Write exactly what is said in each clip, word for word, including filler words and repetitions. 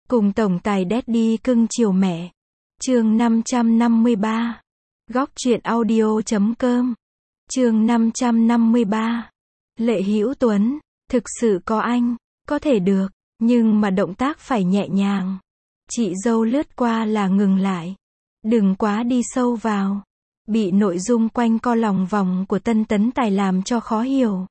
Cùng tổng tài Daddy cưng chiều mẹ. Chương năm trăm năm mươi ba. Góc truyện audio chấm com. Chương năm trăm năm mươi ba. Lệ Hữu Tuấn, thực sự có anh, có thể được, nhưng mà động tác phải nhẹ nhàng. Chị dâu lướt qua là ngừng lại. Đừng quá đi sâu vào. Bị nội dung quanh co lòng vòng của Tân Tấn Tài làm cho khó hiểu.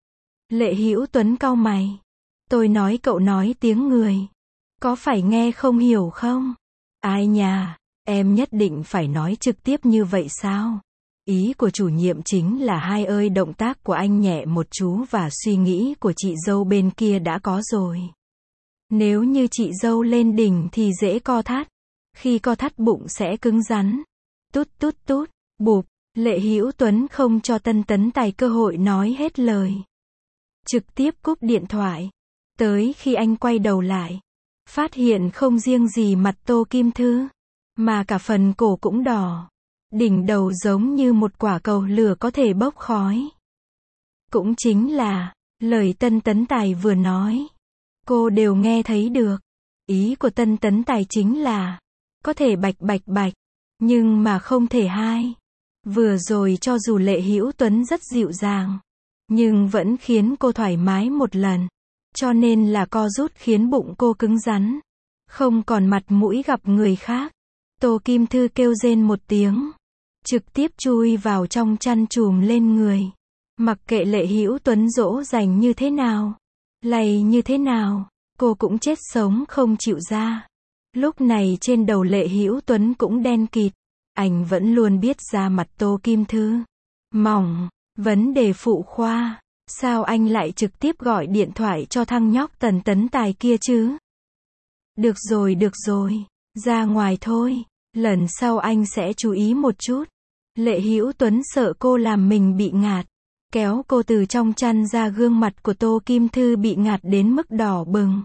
Lệ Hữu Tuấn cau mày. Tôi nói cậu nói tiếng người. Có phải nghe không hiểu không? Ai nhà, em nhất định phải nói trực tiếp như vậy sao? Ý của chủ nhiệm chính là hai ơi động tác của anh nhẹ một chú và suy nghĩ của chị dâu bên kia đã có rồi. Nếu như chị dâu lên đỉnh thì dễ co thắt. Khi co thắt bụng sẽ cứng rắn. Tút tút tút, bụp, Lệ Hữu Tuấn không cho Tân Tấn Tài cơ hội nói hết lời. Trực tiếp cúp điện thoại. Tới khi anh quay đầu lại, phát hiện không riêng gì mặt Tô Kim Thư, mà cả phần cổ cũng đỏ. Đỉnh đầu giống như một quả cầu lửa có thể bốc khói. Cũng chính là, lời Tân Tấn Tài vừa nói. Cô đều nghe thấy được. Ý của Tân Tấn Tài chính là, có thể bạch bạch bạch, nhưng mà không thể hai. Vừa rồi cho dù Lệ Hữu Tuấn rất dịu dàng, nhưng vẫn khiến cô thoải mái một lần. Cho nên là co rút khiến bụng cô cứng rắn. Không còn mặt mũi gặp người khác. Tô Kim Thư kêu rên một tiếng. Trực tiếp chui vào trong chăn chùm lên người. Mặc kệ Lệ Hữu Tuấn dỗ dành như thế nào, lầy như thế nào, cô cũng chết sống không chịu ra. Lúc này trên đầu Lệ Hữu Tuấn cũng đen kịt. Anh vẫn luôn biết da mặt Tô Kim Thư mỏng, vấn đề phụ khoa. Sao anh lại trực tiếp gọi điện thoại cho thằng nhóc Tần Tấn Tài kia chứ? Được rồi được rồi, ra ngoài thôi, lần sau anh sẽ chú ý một chút. Lệ Hữu Tuấn sợ cô làm mình bị ngạt, kéo cô từ trong chăn ra. Gương mặt của Tô Kim Thư bị ngạt đến mức đỏ bừng.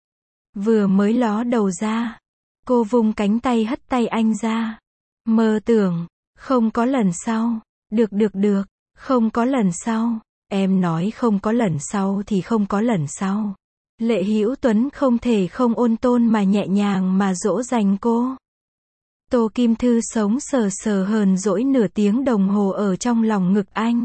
Vừa mới ló đầu ra, cô vung cánh tay hất tay anh ra. Mơ tưởng, không có lần sau. Được được được, không có lần sau. Em nói không có lần sau thì không có lần sau. Lệ Hữu Tuấn không thể không ôn tồn mà nhẹ nhàng mà dỗ dành cô. Tô Kim Thư sống sờ sờ hờn dỗi nửa tiếng đồng hồ ở trong lòng ngực anh.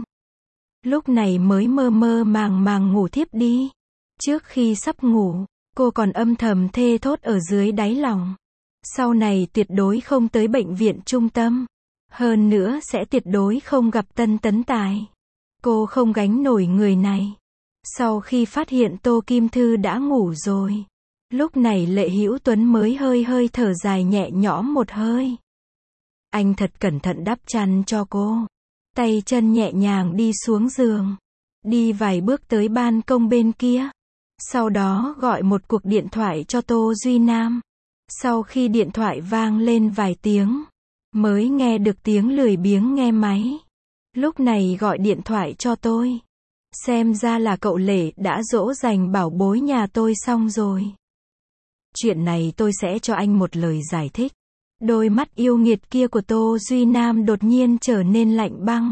Lúc này mới mơ mơ màng màng ngủ thiếp đi. Trước khi sắp ngủ, cô còn âm thầm thê thốt ở dưới đáy lòng. Sau này tuyệt đối không tới bệnh viện trung tâm. Hơn nữa sẽ tuyệt đối không gặp Tân Tấn Tài. Cô không gánh nổi người này. Sau khi phát hiện Tô Kim Thư đã ngủ rồi, lúc này Lệ Hữu Tuấn mới hơi hơi thở dài nhẹ nhõm một hơi. Anh thật cẩn thận đắp chăn cho cô. Tay chân nhẹ nhàng đi xuống giường. Đi vài bước tới ban công bên kia. Sau đó gọi một cuộc điện thoại cho Tô Duy Nam. Sau khi điện thoại vang lên vài tiếng, mới nghe được tiếng lười biếng nghe máy. Lúc này gọi điện thoại cho tôi. Xem ra là cậu Lệ đã dỗ dành bảo bối nhà tôi xong rồi. Chuyện này tôi sẽ cho anh một lời giải thích. Đôi mắt yêu nghiệt kia của Tô Duy Nam đột nhiên trở nên lạnh băng.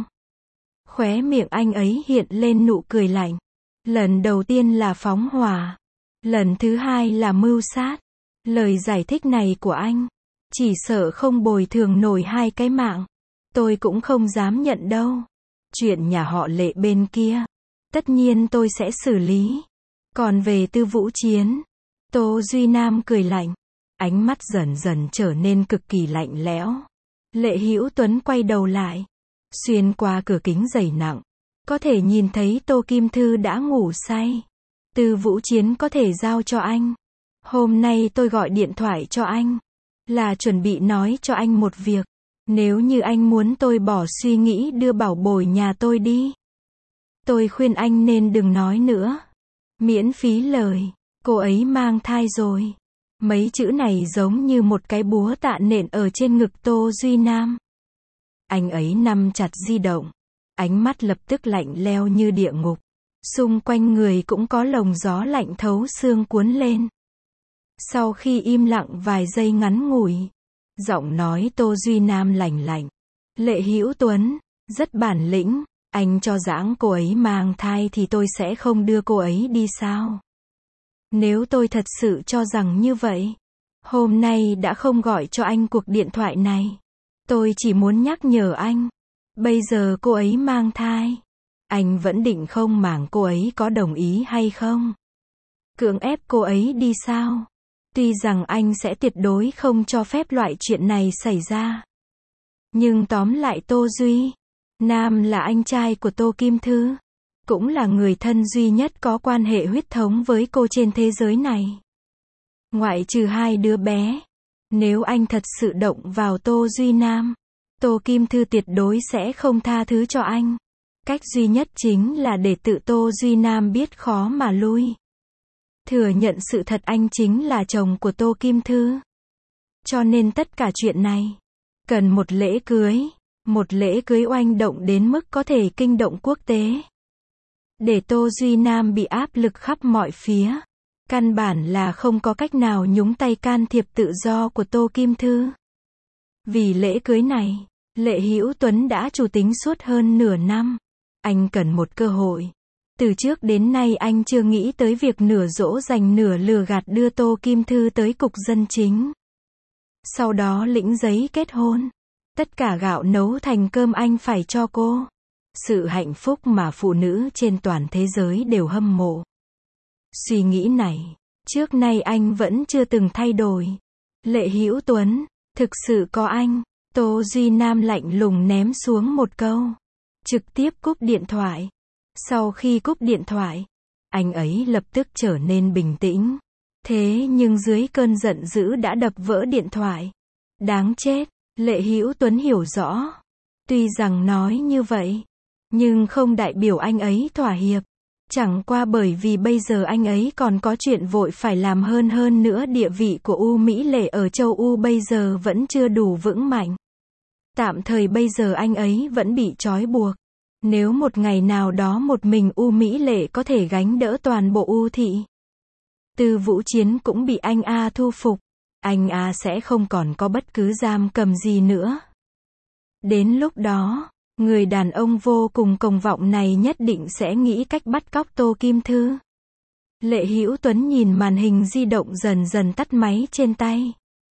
Khóe miệng anh ấy hiện lên nụ cười lạnh. Lần đầu tiên là phóng hỏa. Lần thứ hai là mưu sát. Lời giải thích này của anh, chỉ sợ không bồi thường nổi hai cái mạng. Tôi cũng không dám nhận đâu. Chuyện nhà họ Lệ bên kia, tất nhiên tôi sẽ xử lý. Còn về Tư Vũ Chiến, Tô Duy Nam cười lạnh. Ánh mắt dần dần trở nên cực kỳ lạnh lẽo. Lệ Hữu Tuấn quay đầu lại. Xuyên qua cửa kính dày nặng, có thể nhìn thấy Tô Kim Thư đã ngủ say. Tư Vũ Chiến có thể giao cho anh. Hôm nay tôi gọi điện thoại cho anh, là chuẩn bị nói cho anh một việc. Nếu như anh muốn tôi bỏ suy nghĩ đưa bảo bối nhà tôi đi, tôi khuyên anh nên đừng nói nữa. Miễn phí lời, cô ấy mang thai rồi. Mấy chữ này giống như một cái búa tạ nện ở trên ngực Tô Duy Nam. Anh ấy nắm chặt di động. Ánh mắt lập tức lạnh lẽo như địa ngục. Xung quanh người cũng có lồng gió lạnh thấu xương cuốn lên. Sau khi im lặng vài giây ngắn ngủi, giọng nói Tô Duy Nam lạnh lạnh. Lệ Hữu Tuấn, rất bản lĩnh. Anh cho rằng cô ấy mang thai thì tôi sẽ không đưa cô ấy đi sao? Nếu tôi thật sự cho rằng như vậy, Hôm nay đã không gọi cho anh cuộc điện thoại này. Tôi chỉ muốn nhắc nhở anh. Bây giờ cô ấy mang thai. Anh vẫn định không màng cô ấy có đồng ý hay không. Cưỡng ép cô ấy đi sao? Tuy rằng anh sẽ tuyệt đối không cho phép loại chuyện này xảy ra. Nhưng tóm lại Tô Duy Nam là anh trai của Tô Kim Thư. Cũng là người thân duy nhất có quan hệ huyết thống với cô trên thế giới này. Ngoại trừ hai đứa bé. Nếu anh thật sự động vào Tô Duy Nam, Tô Kim Thư tuyệt đối sẽ không tha thứ cho anh. Cách duy nhất chính là để tự Tô Duy Nam biết khó mà lui. Thừa nhận sự thật anh chính là chồng của Tô Kim Thư. Cho nên tất cả chuyện này cần một lễ cưới. Một lễ cưới oanh động đến mức có thể kinh động quốc tế. Để Tô Duy Nam bị áp lực khắp mọi phía. Căn bản là không có cách nào nhúng tay can thiệp tự do của Tô Kim Thư. Vì lễ cưới này, Lệ Hữu Tuấn đã chủ tính suốt hơn nửa năm. Anh cần một cơ hội. Từ trước đến nay anh chưa nghĩ tới việc nửa dỗ dành nửa lừa gạt đưa Tô Kim Thư tới cục dân chính. Sau đó lĩnh giấy kết hôn. Tất cả gạo nấu thành cơm anh phải cho cô. Sự hạnh phúc mà phụ nữ trên toàn thế giới đều hâm mộ. Suy nghĩ này, trước nay anh vẫn chưa từng thay đổi. Lệ Hữu Tuấn, thực sự có anh. Tô Duy Nam lạnh lùng ném xuống một câu. Trực tiếp cúp điện thoại. Sau khi cúp điện thoại, anh ấy lập tức trở nên bình tĩnh. Thế nhưng dưới cơn giận dữ đã đập vỡ điện thoại. Đáng chết, Lệ Hữu Tuấn hiểu rõ. Tuy rằng nói như vậy, nhưng không đại biểu anh ấy thỏa hiệp. Chẳng qua bởi vì bây giờ anh ấy còn có chuyện vội phải làm hơn hơn nữa địa vị của U Mỹ Lệ ở châu U bây giờ vẫn chưa đủ vững mạnh. Tạm thời bây giờ anh ấy vẫn bị trói buộc. Nếu một ngày nào đó một mình U Mỹ Lệ có thể gánh đỡ toàn bộ U thị. Tư Vũ Chiến cũng bị anh A thu phục. Anh A sẽ không còn có bất cứ giam cầm gì nữa. Đến lúc đó, người đàn ông vô cùng cuồng vọng này nhất định sẽ nghĩ cách bắt cóc Tô Kim Thư. Lệ Hữu Tuấn nhìn màn hình di động dần dần tắt máy trên tay.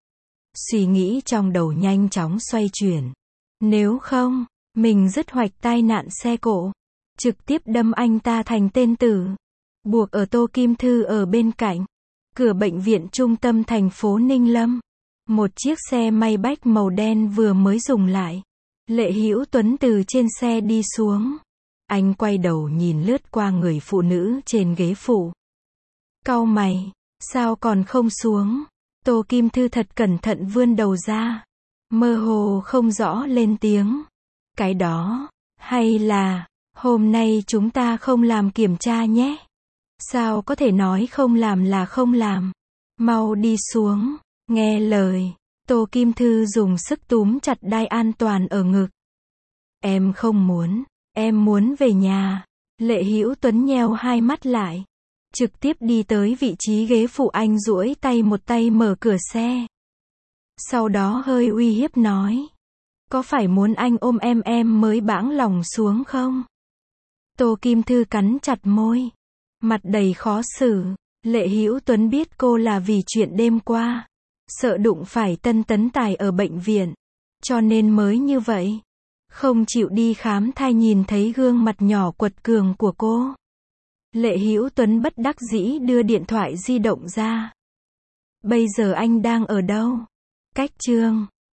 Suy nghĩ trong đầu nhanh chóng xoay chuyển. Nếu không, mình dứt hoạch tai nạn xe cộ. Trực tiếp đâm anh ta thành tên tử. Buộc ở Tô Kim Thư ở bên cạnh. Cửa bệnh viện trung tâm thành phố Ninh Lâm. Một chiếc xe Maybach màu đen vừa mới dùng lại. Lệ Hữu Tuấn từ trên xe đi xuống. Anh quay đầu nhìn lướt qua người phụ nữ trên ghế phụ. Cau mày, sao còn không xuống? Tô Kim Thư thật cẩn thận vươn đầu ra. Mơ hồ không rõ lên tiếng. Cái đó, hay là, hôm nay chúng ta không làm kiểm tra nhé? Sao có thể nói không làm là không làm? Mau đi xuống, nghe lời. Tô Kim Thư dùng sức túm chặt đai an toàn ở ngực. Em không muốn, em muốn về nhà. Lệ Hữu Tuấn nheo hai mắt lại. Trực tiếp đi tới vị trí ghế phụ anh duỗi tay một tay mở cửa xe. Sau đó hơi uy hiếp nói. Có phải muốn anh ôm em em mới bãng lòng xuống không? Tô Kim Thư cắn chặt môi. Mặt đầy khó xử. Lệ Hữu Tuấn biết cô là vì chuyện đêm qua. Sợ đụng phải Tân Tấn Tài ở bệnh viện. Cho nên mới như vậy. Không chịu đi khám thai nhìn thấy gương mặt nhỏ quật cường của cô. Lệ Hữu Tuấn bất đắc dĩ đưa điện thoại di động ra. Bây giờ anh đang ở đâu? Cách Chương